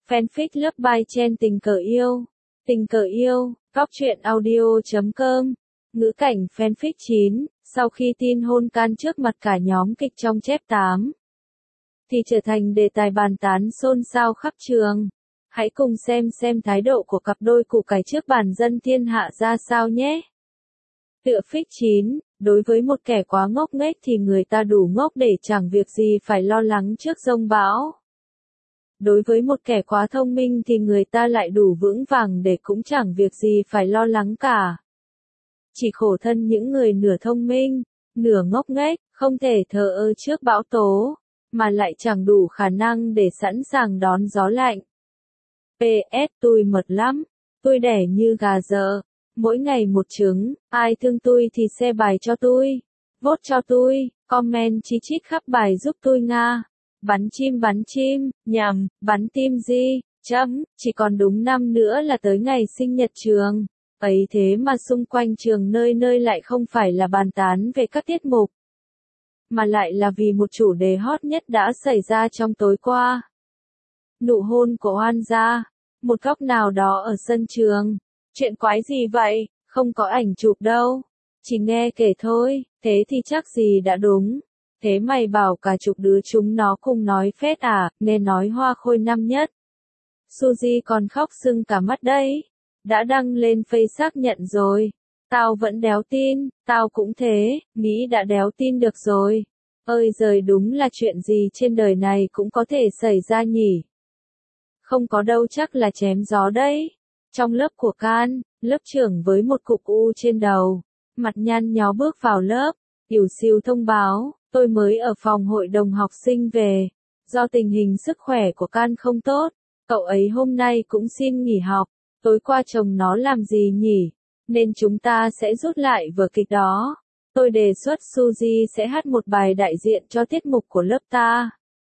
Fanfic Love by Chen tình cờ yêu. Tình cờ yêu, góc truyện audio.com. Ngữ cảnh fanfic 9, sau khi tin hôn can trước mặt cả nhóm kịch trong chép 8, thì trở thành đề tài bàn tán xôn xao khắp trường. Hãy cùng xem thái độ của cặp đôi củ cải trước bản dân thiên hạ ra sao nhé. Tựa fic 9, đối với một kẻ quá ngốc nghếch thì người ta đủ ngốc để chẳng việc gì phải lo lắng trước giông bão. Đối với một kẻ quá thông minh thì người ta lại đủ vững vàng để cũng chẳng việc gì phải lo lắng cả. Chỉ khổ thân những người nửa thông minh, nửa ngốc nghếch, không thể thờ ơ trước bão tố, mà lại chẳng đủ khả năng để sẵn sàng đón gió lạnh. PS, tôi mật lắm, tôi đẻ như gà dợ, mỗi ngày một trứng, ai thương tôi thì share bài cho tôi, vote cho tôi, comment chí chít khắp bài giúp tôi Nga. Bắn chim, nhầm, bắn tim gì, chỉ còn đúng năm nữa là tới ngày sinh nhật trường. Ấy thế mà xung quanh trường nơi nơi lại không phải là bàn tán về các tiết mục, mà lại là vì một chủ đề hot nhất đã xảy ra trong tối qua. Nụ hôn của Hoan gia, một góc nào đó ở sân trường. Chuyện quái gì vậy, không có ảnh chụp đâu. Chỉ nghe kể thôi, thế thì chắc gì đã đúng. Thế mày bảo cả chục đứa chúng nó cùng nói phết à, nghe nói hoa khôi năm nhất. Suzy còn khóc sưng cả mắt đấy. Đã đăng lên Face xác nhận rồi. Tao vẫn đéo tin, tao cũng thế, nghĩ đã đéo tin được rồi. Ơi giời, đúng là chuyện gì trên đời này cũng có thể xảy ra nhỉ. Không có đâu, chắc là chém gió đấy. Trong lớp của Can, lớp trưởng với một cục u trên đầu, mặt nhăn nhó bước vào lớp, ỉu xìu thông báo. Tôi mới ở phòng hội đồng học sinh về. Do tình hình sức khỏe của Can không tốt, cậu ấy hôm nay cũng xin nghỉ học. Tối qua chồng nó làm gì nhỉ? Nên chúng ta sẽ rút lại vở kịch đó. Tôi đề xuất Suzy sẽ hát một bài đại diện cho tiết mục của lớp ta.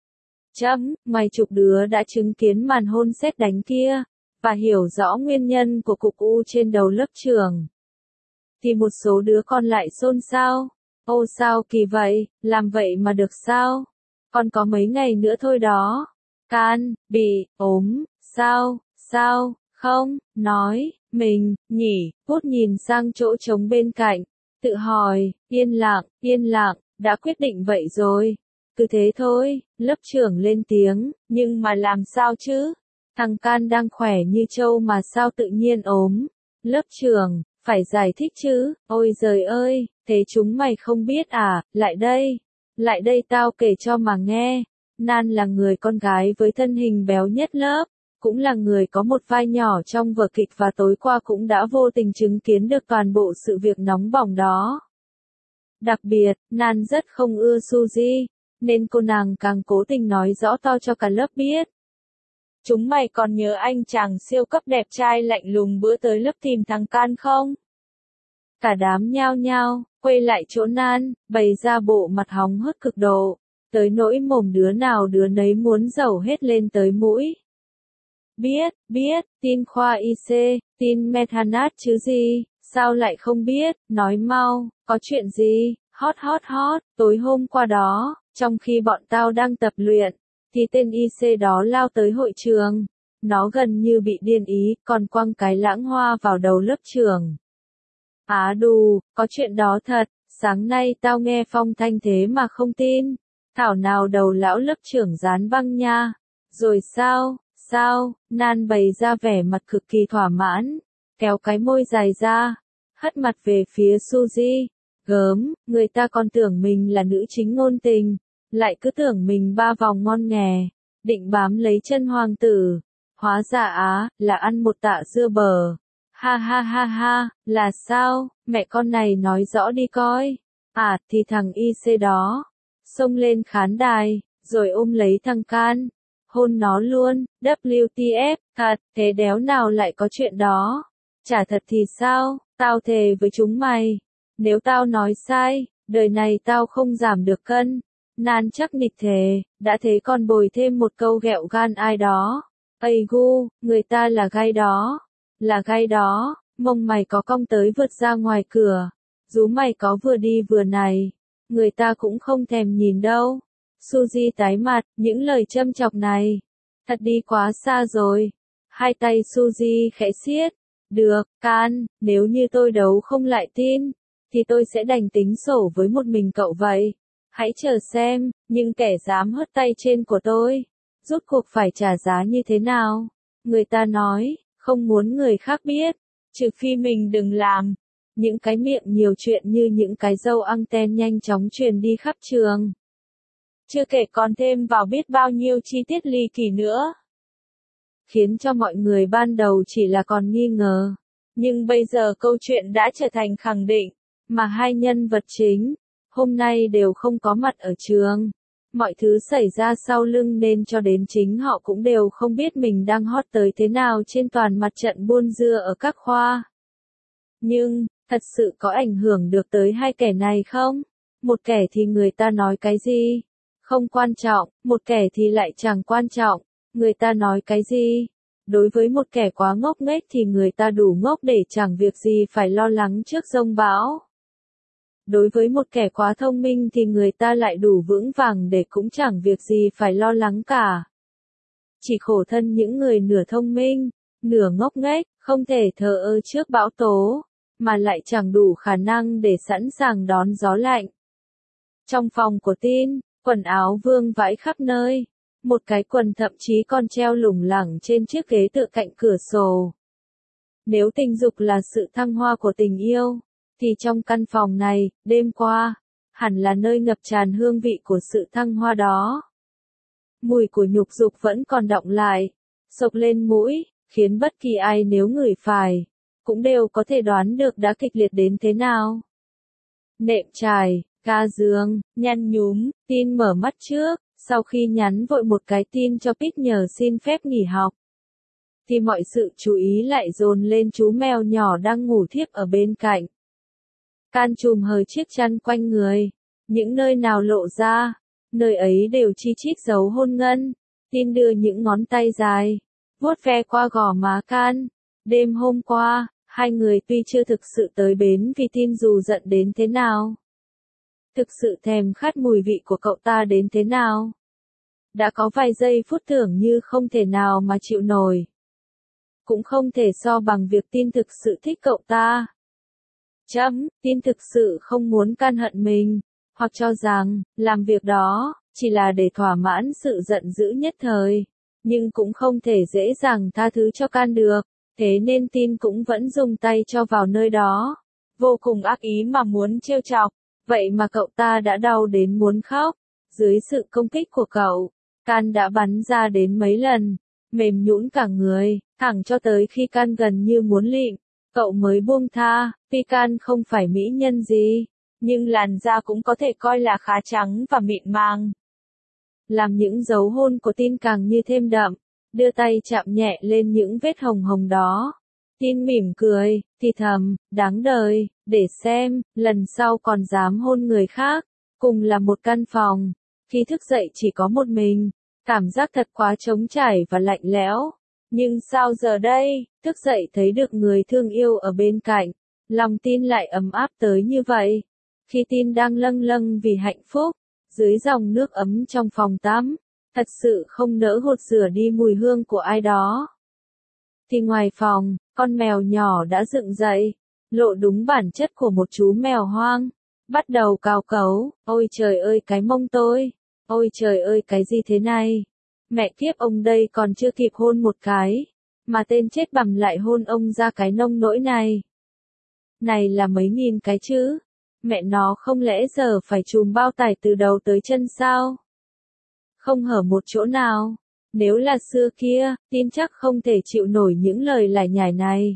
Mày chục đứa đã chứng kiến màn hôn sét đánh kia, và hiểu rõ nguyên nhân của cục u trên đầu lớp trưởng. Thì một số đứa còn lại xôn xao. Ô sao kỳ vậy, làm vậy mà được sao? Còn có mấy ngày nữa thôi đó. Can, bị, ốm, sao, không, nói, mình, nhỉ, Cút nhìn sang chỗ trống bên cạnh, tự hỏi, yên lặng, đã quyết định vậy rồi. Cứ thế thôi, lớp trưởng lên tiếng, nhưng mà làm sao chứ? Thằng Can đang khỏe như trâu mà sao tự nhiên ốm? Lớp trưởng, phải giải thích chứ, ôi giời ơi, thế chúng mày không biết à, lại đây tao kể cho mà nghe. Nan là người con gái với thân hình béo nhất lớp, cũng là người có một vai nhỏ trong vở kịch và tối qua cũng đã vô tình chứng kiến được toàn bộ sự việc nóng bỏng đó. Đặc biệt, Nan rất không ưa Suzy, nên cô nàng càng cố tình nói rõ to cho cả lớp biết. Chúng mày còn nhớ anh chàng siêu cấp đẹp trai lạnh lùng bữa tới lớp tìm thằng Can không? Cả đám nhao nhao, quay lại chỗ Nan, bày ra bộ mặt hóng hớt cực độ, tới nỗi mồm đứa nào đứa nấy muốn dẩu hết lên tới mũi. Biết, tin khoa IC, tin Methanat chứ gì, sao lại không biết, nói mau, có chuyện gì, hot, tối hôm qua đó, trong khi bọn tao đang tập luyện, thì tên IC đó lao tới hội trường, nó gần như bị điên ý, còn quăng cái lãng hoa vào đầu lớp trưởng. Á đù, có chuyện đó thật, sáng nay tao nghe phong thanh thế mà không tin, thảo nào đầu lão lớp trưởng dán băng nha. Rồi sao, Nan bày ra vẻ mặt cực kỳ thỏa mãn, kéo cái môi dài ra, hất mặt về phía Suzy, gớm, người ta còn tưởng mình là nữ chính ngôn tình, lại cứ tưởng mình ba vòng ngon nghè, định bám lấy chân hoàng tử, hóa ra là ăn một tạ dưa bờ. Ha, là sao, mẹ con này nói rõ đi coi. Thì thằng IC đó, xông lên khán đài, rồi ôm lấy thằng Can, hôn nó luôn, WTF, thật, thế đéo nào lại có chuyện đó. Chả thật thì sao, tao thề với chúng mày, nếu tao nói sai, đời này tao không giảm được cân. Nan chắc nịch thề, đã thế còn bồi thêm một câu ghẹo gan ai đó. Ây gu, người ta là gai đó, mông mày có cong tới vượt ra ngoài cửa, rú mày có vừa đi vừa này, người ta cũng không thèm nhìn đâu. Suzy tái mặt, những lời châm chọc này Thật đi quá xa rồi. Hai tay Suzy khẽ siết. Được, Can, nếu như tôi đấu không lại tin, thì tôi sẽ đành tính sổ với một mình cậu vậy. Hãy chờ xem, nhưng kẻ dám hất tay trên của tôi, rốt cuộc phải trả giá như thế nào? Người ta nói, không muốn người khác biết, trừ phi mình đừng làm. Những cái miệng nhiều chuyện như những cái dâu anten nhanh chóng truyền đi khắp trường. Chưa kể còn thêm vào biết bao nhiêu chi tiết ly kỳ nữa. Khiến cho mọi người ban đầu chỉ là còn nghi ngờ. Nhưng bây giờ câu chuyện đã trở thành khẳng định, mà hai nhân vật chính, hôm nay đều không có mặt ở trường. Mọi thứ xảy ra sau lưng nên cho đến chính họ cũng đều không biết mình đang hot tới thế nào trên toàn mặt trận buôn dưa ở các khoa. Nhưng, thật sự có ảnh hưởng được tới hai kẻ này không? Một kẻ thì người ta nói cái gì? Không quan trọng, một kẻ thì lại chẳng quan trọng. Người ta nói cái gì? Đối với một kẻ quá ngốc nghếch thì người ta đủ ngốc để chẳng việc gì phải lo lắng trước giông bão. Đối với một kẻ quá thông minh thì người ta lại đủ vững vàng để cũng chẳng việc gì phải lo lắng cả. Chỉ khổ thân những người nửa thông minh, nửa ngốc nghếch, không thể thờ ơ trước bão tố, mà lại chẳng đủ khả năng để sẵn sàng đón gió lạnh. Trong phòng của Tin, quần áo vương vãi khắp nơi. Một cái quần thậm chí còn treo lủng lẳng trên chiếc ghế tựa cạnh cửa sổ. Nếu tình dục là sự thăng hoa của tình yêu, thì trong căn phòng này, đêm qua, hẳn là nơi ngập tràn hương vị của sự thăng hoa đó. Mùi của nhục dục vẫn còn đọng lại, xộc lên mũi, khiến bất kỳ ai nếu ngửi phải, cũng đều có thể đoán được đã kịch liệt đến thế nào. Nệm trải, ga giường, nhăn nhúm, Tin mở mắt trước. Sau khi nhắn vội một cái tin cho Pete nhờ xin phép nghỉ học, thì mọi sự chú ý lại dồn lên chú mèo nhỏ đang ngủ thiếp ở bên cạnh. Can chùm hờ chiếc chăn quanh người, những nơi nào lộ ra, nơi ấy đều chi chít dấu hôn ngân. Tin đưa những ngón tay dài, vuốt ve qua gò má Can. Đêm hôm qua, hai người tuy chưa thực sự tới bến vì Tin dù giận đến thế nào, thực sự thèm khát mùi vị của cậu ta đến thế nào. Đã có vài giây phút tưởng như không thể nào mà chịu nổi. Cũng không thể so bằng việc Tin thực sự thích cậu ta. Tin thực sự không muốn Can hận mình, hoặc cho rằng, làm việc đó, chỉ là để thỏa mãn sự giận dữ nhất thời. Nhưng cũng không thể dễ dàng tha thứ cho Can được, thế nên Tin cũng vẫn dùng tay cho vào nơi đó. Vô cùng ác ý mà muốn trêu chọc. Vậy mà cậu ta đã đau đến muốn khóc. Dưới sự công kích của cậu, Can đã bắn ra đến mấy lần, mềm nhũn cả người, thẳng cho tới khi Can gần như muốn lịm, cậu mới buông tha. Tuy Can không phải mỹ nhân gì, nhưng làn da cũng có thể coi là khá trắng và mịn màng. Làm những dấu hôn của Tin càng như thêm đậm, đưa tay chạm nhẹ lên những vết hồng hồng đó. Tin mỉm cười, thì thầm, đáng đời, để xem, lần sau còn dám hôn người khác. Cùng là một căn phòng, khi thức dậy chỉ có một mình, cảm giác thật quá trống trải và lạnh lẽo. Nhưng sao giờ đây, thức dậy thấy được người thương yêu ở bên cạnh, lòng Tin lại ấm áp tới như vậy. Khi Tin đang lâng lâng vì hạnh phúc, dưới dòng nước ấm trong phòng tắm, thật sự không nỡ hột rửa đi mùi hương của ai đó. Thì ngoài phòng, con mèo nhỏ đã dựng dậy, lộ đúng bản chất của một chú mèo hoang. Bắt đầu cào cấu, ôi trời ơi cái mông tôi, ôi trời ơi cái gì thế này. Mẹ kiếp ông đây còn chưa kịp hôn một cái, mà tên chết bằm lại hôn ông ra cái nông nỗi này. Này là mấy nghìn cái chứ, mẹ nó không lẽ giờ phải chùm bao tải từ đầu tới chân sao? Không hở một chỗ nào. Nếu là xưa kia, Tin chắc không thể chịu nổi những lời lải nhải này.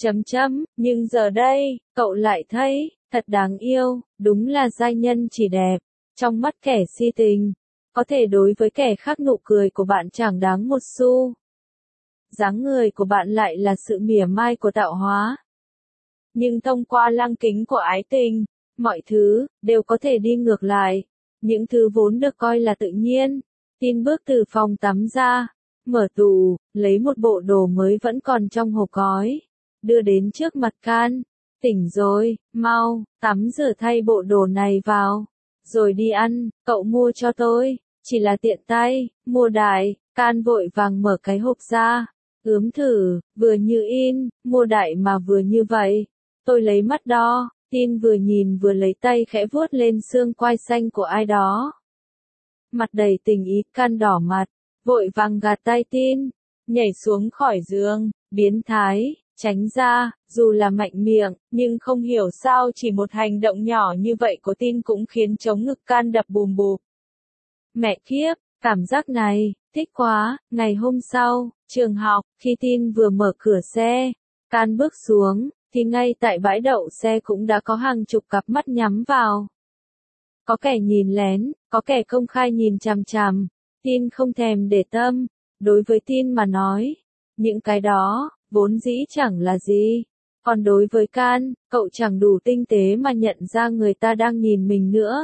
Nhưng giờ đây, cậu lại thấy, thật đáng yêu, đúng là giai nhân chỉ đẹp, trong mắt kẻ si tình. Có thể đối với kẻ khác nụ cười của bạn chẳng đáng một xu. Dáng người của bạn lại là sự mỉa mai của tạo hóa. Nhưng thông qua lăng kính của ái tình, mọi thứ, đều có thể đi ngược lại. Những thứ vốn được coi là tự nhiên. Tin bước từ phòng tắm ra, mở tủ, lấy một bộ đồ mới vẫn còn trong hộp gói, đưa đến trước mặt Can. Tỉnh rồi, mau, tắm rửa thay bộ đồ này vào, rồi đi ăn, cậu mua cho tôi, chỉ là tiện tay, mua đại. Can vội vàng mở cái hộp ra, ướm thử, vừa như in, mua đại mà vừa như vậy. Tôi lấy mắt đo, tin vừa nhìn vừa lấy tay khẽ vuốt lên xương quai xanh của ai đó. Mặt đầy tình ý, Can đỏ mặt, vội vàng gạt tay tin, nhảy xuống khỏi giường, biến thái, tránh ra, dù là mạnh miệng, nhưng không hiểu sao chỉ một hành động nhỏ như vậy của tin cũng khiến trống ngực Can đập bùm bụp. Mẹ kiếp, cảm giác này, thích quá. Ngày hôm sau, trường học, khi tin vừa mở cửa xe, Can bước xuống, thì ngay tại bãi đậu xe cũng đã có hàng chục cặp mắt nhắm vào. Có kẻ nhìn lén, có kẻ công khai nhìn chằm chằm. Tin không thèm để tâm. Đối với tin mà nói, những cái đó, vốn dĩ chẳng là gì. Còn đối với Can, cậu chẳng đủ tinh tế mà nhận ra người ta đang nhìn mình nữa.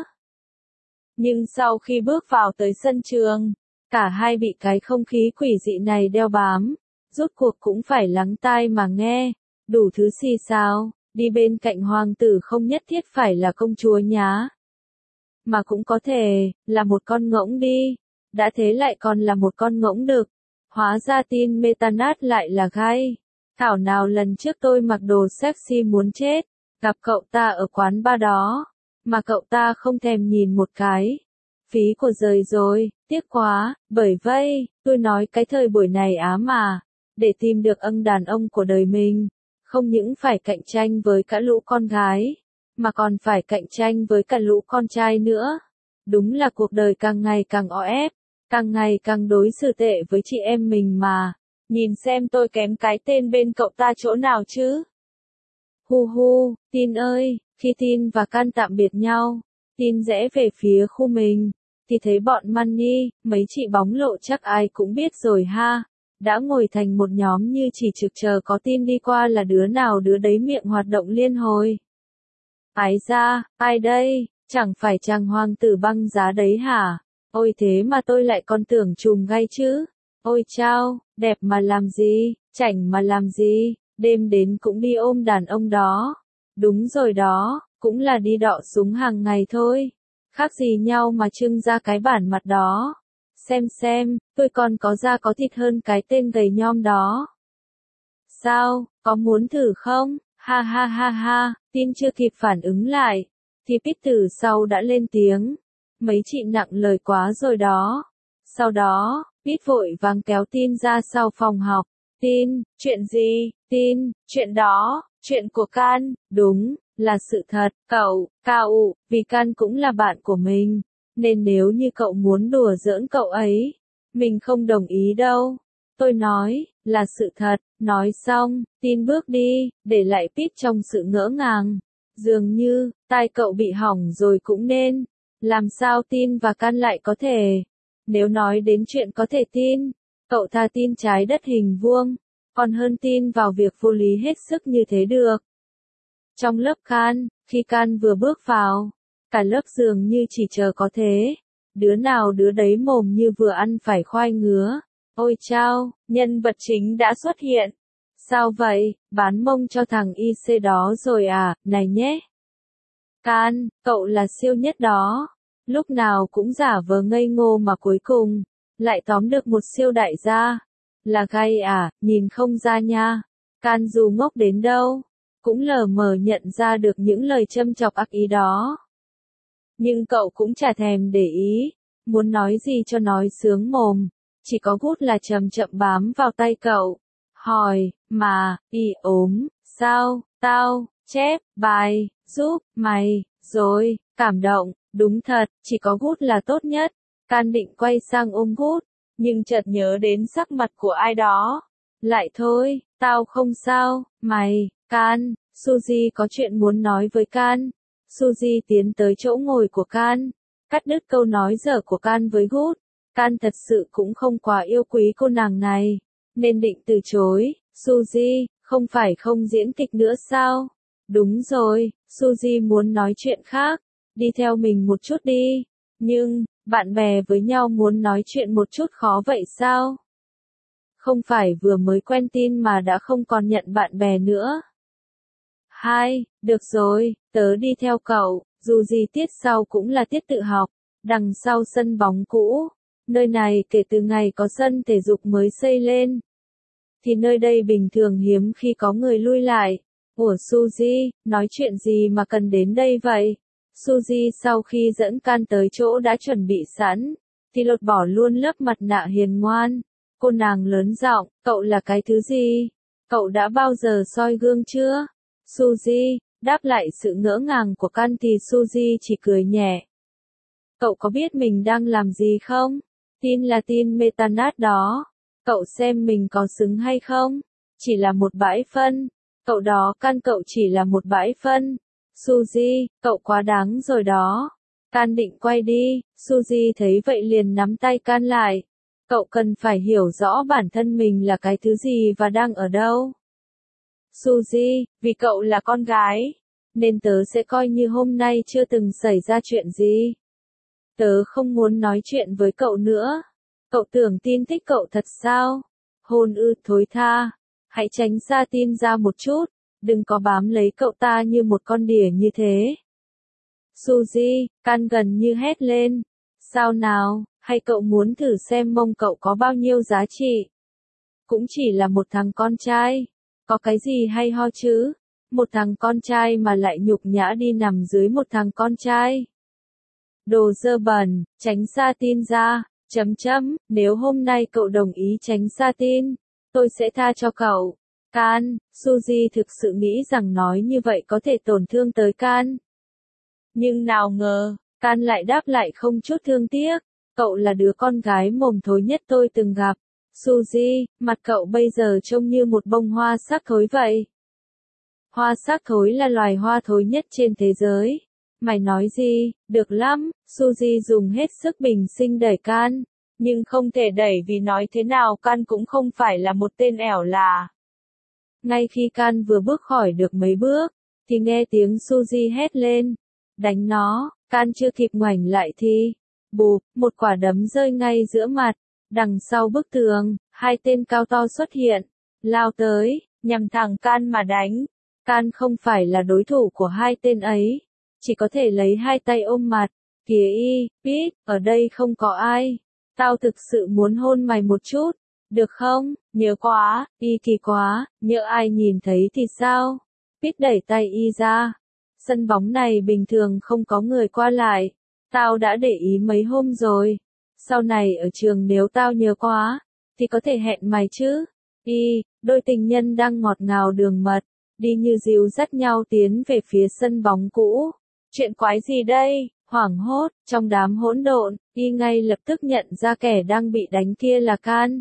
Nhưng sau khi bước vào tới sân trường, cả hai bị cái không khí quỷ dị này đeo bám, rốt cuộc cũng phải lắng tai mà nghe, đủ thứ xì xào, đi bên cạnh hoàng tử không nhất thiết phải là công chúa nhá. Mà cũng có thể, là một con ngỗng đi, đã thế lại còn là một con ngỗng đực. Hóa ra tin Metanat lại là gai. Thảo nào lần trước tôi mặc đồ sexy muốn chết, gặp cậu ta ở quán bar đó, mà cậu ta không thèm nhìn một cái. Phí của giời rồi, tiếc quá, bởi vậy, tôi nói cái thời buổi này á mà, để tìm được đàn ông của đời mình, không những phải cạnh tranh với cả lũ con gái, mà còn phải cạnh tranh với cả lũ con trai nữa. Đúng là cuộc đời càng ngày càng o ép, càng ngày càng đối xử tệ với chị em mình mà. Nhìn xem tôi kém cái tên bên cậu ta chỗ nào chứ. Hu hu, Tin ơi, khi Tin và Can tạm biệt nhau, Tin rẽ về phía khu mình, thì thấy bọn Money, mấy chị bóng lộ chắc ai cũng biết rồi ha, đã ngồi thành một nhóm như chỉ trực chờ có Tin đi qua là đứa nào đứa đấy miệng hoạt động liên hồi. Ái ra, ai đây, chẳng phải chàng hoàng tử băng giá đấy hả? Ôi thế mà tôi lại còn tưởng trùm gay chứ. Ôi chao, đẹp mà làm gì, chảnh mà làm gì, đêm đến cũng đi ôm đàn ông đó. Đúng rồi đó, cũng là đi đọ súng hàng ngày thôi. Khác gì nhau mà trưng ra cái bản mặt đó. Xem, tôi còn có da có thịt hơn cái tên gầy nhom đó. Sao, có muốn thử không? Ha ha ha ha, Tin chưa kịp phản ứng lại, thì Pít từ sau đã lên tiếng. Mấy chị nặng lời quá rồi đó. Sau đó, Pít vội vàng kéo Tin ra sau phòng học. Tin, chuyện gì? Tin, chuyện đó, chuyện của Can, đúng, là sự thật, cậu, vì Can cũng là bạn của mình, nên nếu như cậu muốn đùa giỡn cậu ấy, mình không đồng ý đâu. Tôi nói, là sự thật, nói xong, Tin bước đi, để lại Pít trong sự ngỡ ngàng. Dường như, tai cậu bị hỏng rồi cũng nên. Làm sao Tin và Can lại có thể? Nếu nói đến chuyện có thể tin, cậu thà tin trái đất hình vuông, còn hơn tin vào việc vô lý hết sức như thế được. Trong lớp Can, khi Can vừa bước vào, cả lớp dường như chỉ chờ có thế. Đứa nào đứa đấy mồm như vừa ăn phải khoai ngứa. Ôi chao, nhân vật chính đã xuất hiện. Sao vậy, bán mông cho thằng IC đó rồi à, này nhé. Can, cậu là siêu nhất đó. Lúc nào cũng giả vờ ngây ngô mà cuối cùng, lại tóm được một siêu đại gia. Là gay à, nhìn không ra nha. Can dù ngốc đến đâu, cũng lờ mờ nhận ra được những lời châm chọc ác ý đó. Nhưng cậu cũng chả thèm để ý, muốn nói gì cho nói sướng mồm, chỉ có Gút là chậm chậm bám vào tay cậu. Hỏi, mà, ốm, sao, tao, chép, bài, giúp, mày, rồi, cảm động, đúng thật, chỉ có Gút là tốt nhất. Can định quay sang ôm Gút, nhưng chợt nhớ đến sắc mặt của ai đó. Lại thôi, tao không sao, mày, Can, Suzy có chuyện muốn nói với Can. Suzy tiến tới chỗ ngồi của Can, cắt đứt câu nói dở của Can với Gút. Can thật sự cũng không quá yêu quý cô nàng này, nên định từ chối. Suzy, không phải không diễn kịch nữa sao? Đúng rồi, Suzy muốn nói chuyện khác, đi theo mình một chút đi. Nhưng, bạn bè với nhau muốn nói chuyện một chút khó vậy sao? Không phải vừa mới quen tin mà đã không còn nhận bạn bè nữa. Được rồi, tớ đi theo cậu, dù gì tiết sau cũng là tiết tự học, đằng sau sân bóng cũ. Nơi này kể từ ngày có sân thể dục mới xây lên, thì nơi đây bình thường hiếm khi có người lui lại. Ủa Suzy, nói chuyện gì mà cần đến đây vậy? Suzy sau khi dẫn Can tới chỗ đã chuẩn bị sẵn, thì lột bỏ luôn lớp mặt nạ hiền ngoan. Cô nàng lớn giọng, cậu là cái thứ gì? Cậu đã bao giờ soi gương chưa? Suzy, đáp lại sự ngỡ ngàng của Can thì Suzy chỉ cười nhẹ. Cậu có biết mình đang làm gì không? Tin là tin Metanat đó. Cậu xem mình có xứng hay không? Chỉ là một bãi phân. Cậu đó, Can cậu chỉ là một bãi phân. Suzy, cậu quá đáng rồi đó. Can định quay đi, Suzy thấy vậy liền nắm tay Can lại. Cậu cần phải hiểu rõ bản thân mình là cái thứ gì và đang ở đâu. Suzy, vì cậu là con gái, nên tớ sẽ coi như hôm nay chưa từng xảy ra chuyện gì. Tớ không muốn nói chuyện với cậu nữa. Cậu tưởng tin thích cậu thật sao? Hôn ư, thối tha. Hãy tránh xa tin ra một chút. Đừng có bám lấy cậu ta như một con đỉa như thế. Suzy, Can gần như hét lên. Sao nào, hay cậu muốn thử xem mông cậu có bao nhiêu giá trị? Cũng chỉ là một thằng con trai. Có cái gì hay ho chứ? Một thằng con trai mà lại nhục nhã đi nằm dưới một thằng con trai. Đồ dơ bẩn, tránh xa tin ra. Nếu hôm nay cậu đồng ý tránh xa tin, tôi sẽ tha cho cậu. Can, Suzy thực sự nghĩ rằng nói như vậy có thể tổn thương tới Can. Nhưng nào ngờ, Can lại đáp lại không chút thương tiếc. Cậu là đứa con gái mồm thối nhất tôi từng gặp. Suzy, mặt cậu bây giờ trông như một bông hoa xác thối vậy. Hoa xác thối là loài hoa thối nhất trên thế giới. Mày nói gì? Được lắm, Suzy dùng hết sức bình sinh đẩy Can. Nhưng không thể đẩy vì nói thế nào Can cũng không phải là một tên ẻo lả. Ngay khi Can vừa bước khỏi được mấy bước, thì nghe tiếng Suzy hét lên. Đánh nó, Can chưa kịp ngoảnh lại thì, bụp, một quả đấm rơi ngay giữa mặt. Đằng sau bức tường, hai tên cao to xuất hiện, lao tới, nhằm thẳng Can mà đánh. Can không phải là đối thủ của hai tên ấy, chỉ có thể lấy hai tay ôm mặt. Kìa y, Pete, ở đây không có ai. Tao thực sự muốn hôn mày một chút, được không? Nhớ quá, y kỳ quá, nhỡ ai nhìn thấy thì sao? Pete đẩy tay y ra. Sân bóng này bình thường không có người qua lại. Tao đã để ý mấy hôm rồi. Sau này ở trường nếu tao nhớ quá, thì có thể hẹn mày chứ. Y, đôi tình nhân đang ngọt ngào đường mật, đi như dìu dắt nhau tiến về phía sân bóng cũ. Chuyện quái gì đây? Hoảng hốt, trong đám hỗn độn, y ngay lập tức nhận ra kẻ đang bị đánh kia là Can.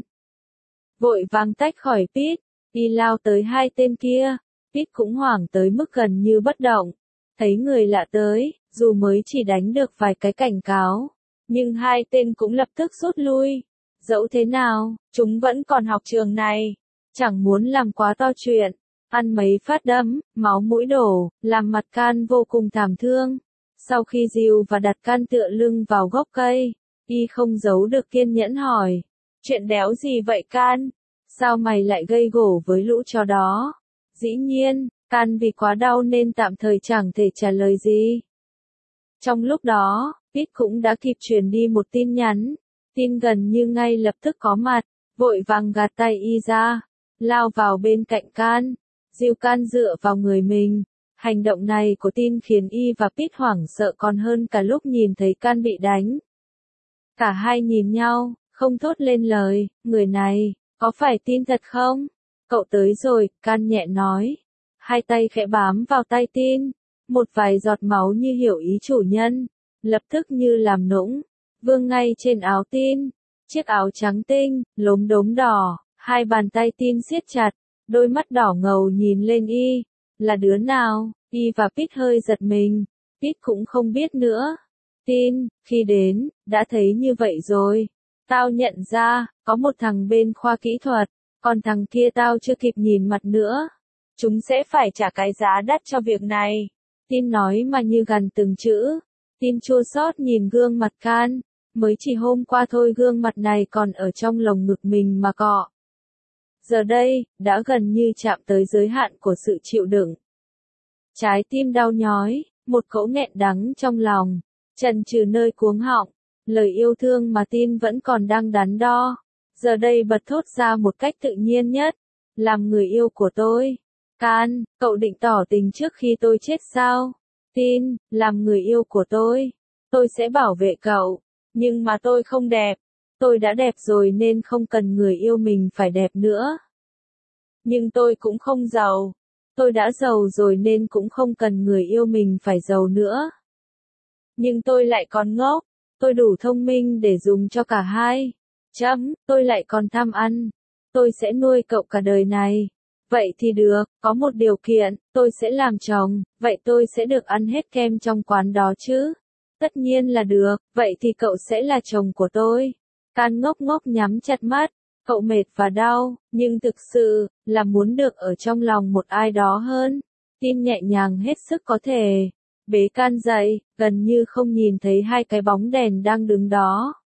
Vội vàng tách khỏi Pete, y lao tới hai tên kia. Pete cũng hoảng tới mức gần như bất động. Thấy người lạ tới, dù mới chỉ đánh được vài cái cảnh cáo, nhưng hai tên cũng lập tức rút lui. Dẫu thế nào, chúng vẫn còn học trường này. Chẳng muốn làm quá to chuyện. Ăn mấy phát đấm, máu mũi đổ, làm mặt Can vô cùng thảm thương. Sau khi dìu và đặt Can tựa lưng vào gốc cây, y không giấu được kiên nhẫn hỏi. Chuyện đéo gì vậy Can? Sao mày lại gây gổ với lũ chó đó? Dĩ nhiên, Can vì quá đau nên tạm thời chẳng thể trả lời gì. Trong lúc đó, Pete cũng đã kịp truyền đi một tin nhắn. Tin gần như ngay lập tức có mặt, vội vàng gạt tay y ra, lao vào bên cạnh Can, dìu Can dựa vào người mình. Hành động này của tin khiến y và Pete hoảng sợ còn hơn cả lúc nhìn thấy Can bị đánh. Cả hai nhìn nhau, không thốt lên lời. Người này, có phải tin thật không? Cậu tới rồi, Can nhẹ nói. Hai tay khẽ bám vào tay tin. Một vài giọt máu như hiểu ý chủ nhân, lập tức như làm nũng, vương ngay trên áo tin. Chiếc áo trắng tinh, lốm đốm đỏ, hai bàn tay tin siết chặt, đôi mắt đỏ ngầu nhìn lên y. Là đứa nào? Y và Pete hơi giật mình. Pete cũng không biết nữa. Tin, khi đến, đã thấy như vậy rồi. Tao nhận ra, có một thằng bên khoa kỹ thuật, còn thằng kia tao chưa kịp nhìn mặt nữa. Chúng sẽ phải trả cái giá đắt cho việc này. Tin nói mà như gằn từng chữ. Tin chua xót nhìn gương mặt Can. Mới chỉ hôm qua thôi gương mặt này còn ở trong lồng ngực mình mà cọ. Giờ đây, đã gần như chạm tới giới hạn của sự chịu đựng. Trái tim đau nhói, một cỗ nghẹn đắng trong lòng, trần trừ nơi cuống họng. Lời yêu thương mà tin vẫn còn đang đắn đo. Giờ đây bật thốt ra một cách tự nhiên nhất. Làm người yêu của tôi. Can, cậu định tỏ tình trước khi tôi chết sao? Tin, làm người yêu của tôi. Tôi sẽ bảo vệ cậu. Nhưng mà tôi không đẹp. Tôi đã đẹp rồi nên không cần người yêu mình phải đẹp nữa. Nhưng tôi cũng không giàu. Tôi đã giàu rồi nên cũng không cần người yêu mình phải giàu nữa. Nhưng tôi lại còn ngốc. Tôi đủ thông minh để dùng cho cả hai. Tôi lại còn tham ăn. Tôi sẽ nuôi cậu cả đời này. Vậy thì được, có một điều kiện, tôi sẽ làm chồng, vậy tôi sẽ được ăn hết kem trong quán đó chứ? Tất nhiên là được, vậy thì cậu sẽ là chồng của tôi. Can ngốc ngốc nhắm chặt mắt, cậu mệt và đau, nhưng thực sự, là muốn được ở trong lòng một ai đó hơn. Tin nhẹ nhàng hết sức có thể. Bế Can dậy, gần như không nhìn thấy hai cái bóng đèn đang đứng đó.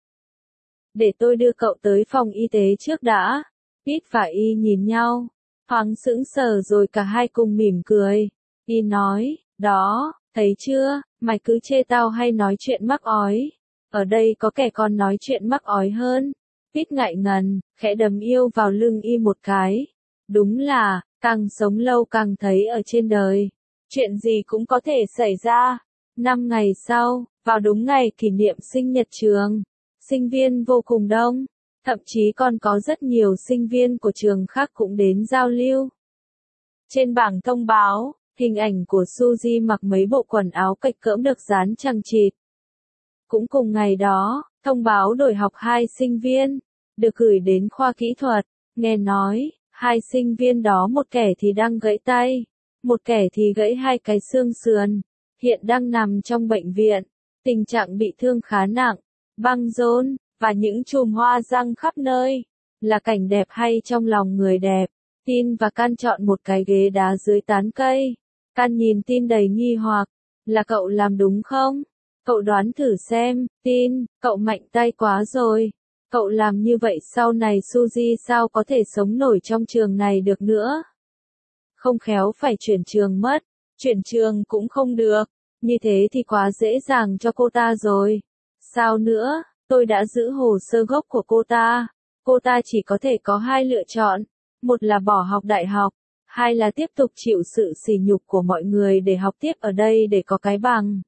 Để tôi đưa cậu tới phòng y tế trước đã. Pete và Y nhìn nhau. Thoáng sững sờ rồi cả hai cùng mỉm cười. Y nói, đó, thấy chưa, mày cứ chê tao hay nói chuyện mắc ói. Ở đây có kẻ còn nói chuyện mắc ói hơn. Pete ngại ngần, khẽ đấm yêu vào lưng Y một cái. Đúng là, càng sống lâu càng thấy ở trên đời. Chuyện gì cũng có thể xảy ra. 5 ngày sau, vào đúng ngày kỷ niệm sinh nhật trường. Sinh viên vô cùng đông. Thậm chí còn có rất nhiều sinh viên của trường khác cũng đến giao lưu. Trên bảng thông báo, hình ảnh của Suzy mặc mấy bộ quần áo cạch cỡm được dán chằng chịt. Cũng cùng ngày đó, thông báo đổi học 2 sinh viên, được gửi đến khoa kỹ thuật. Nghe nói, 2 sinh viên đó một kẻ thì đang gãy tay, một kẻ thì gãy 2 cái xương sườn. Hiện đang nằm trong bệnh viện, tình trạng bị thương khá nặng, băng rôn, và những chùm hoa răng khắp nơi. Là cảnh đẹp hay trong lòng người đẹp. Tin và Can chọn một cái ghế đá dưới tán cây. Can nhìn Tin đầy nghi hoặc. Là cậu làm đúng không? Cậu đoán thử xem, Tin, cậu mạnh tay quá rồi. Cậu làm như vậy sau này Suzy sao có thể sống nổi trong trường này được nữa? Không khéo phải chuyển trường mất. Chuyển trường cũng không được. Như thế thì quá dễ dàng cho cô ta rồi. Sao nữa? Tôi đã giữ hồ sơ gốc của cô ta. Cô ta chỉ có thể có 2 lựa chọn. Một là bỏ học đại học. 2 là tiếp tục chịu sự sỉ nhục của mọi người để học tiếp ở đây để có cái bằng.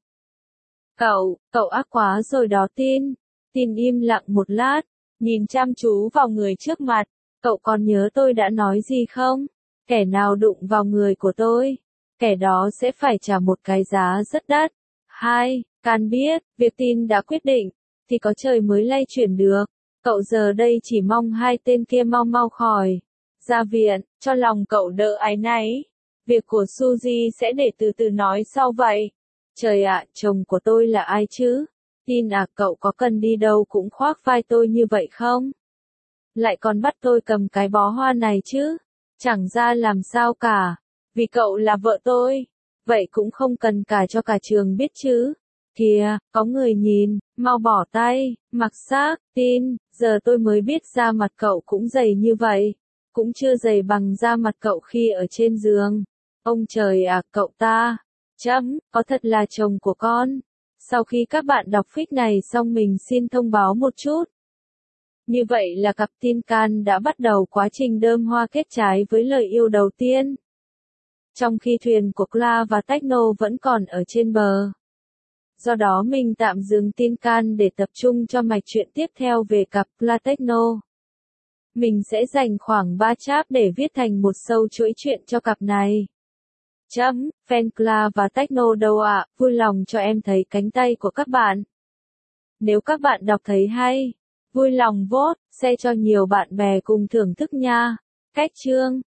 Cậu ác quá rồi đó Tin. Tin im lặng một lát, nhìn chăm chú vào người trước mặt. Cậu còn nhớ tôi đã nói gì không? Kẻ nào đụng vào người của tôi, kẻ đó sẽ phải trả một cái giá rất đắt. 2. Can biết, việc Tin đã quyết định, thì có trời mới lay chuyển được. Cậu giờ đây chỉ mong 2 tên kia mau mau khỏi ra viện, cho lòng cậu đỡ áy náy. Việc của Suzy sẽ để từ từ nói sau vậy. Trời ạ, chồng của tôi là ai chứ? Tin à, cậu có cần đi đâu cũng khoác vai tôi như vậy không? Lại còn bắt tôi cầm cái bó hoa này chứ? Chẳng ra làm sao cả. Vì cậu là vợ tôi. Vậy cũng không cần cả cho cả trường biết chứ. Kìa, có người nhìn, mau bỏ tay, mặc xác, Tin, giờ tôi mới biết da mặt cậu cũng dày như vậy. Cũng chưa dày bằng da mặt cậu khi ở trên giường. Ông trời à, cậu ta. Có thật là chồng của con. Sau khi các bạn đọc fic này xong mình xin thông báo một chút. Như vậy là cặp Tin Can đã bắt đầu quá trình đơm hoa kết trái với lời yêu đầu tiên. Trong khi thuyền của Cla và Techno vẫn còn ở trên bờ. Do đó mình tạm dừng Tin Can để tập trung cho mạch truyện tiếp theo về cặp Cla Techno. Mình sẽ dành khoảng 3 chap để viết thành một sâu chuỗi chuyện cho cặp này. Fan Cla và Techno đâu ạ, vui lòng cho em thấy cánh tay của các bạn. Nếu các bạn đọc thấy hay, vui lòng vote, share cho nhiều bạn bè cùng thưởng thức nha. Cách chương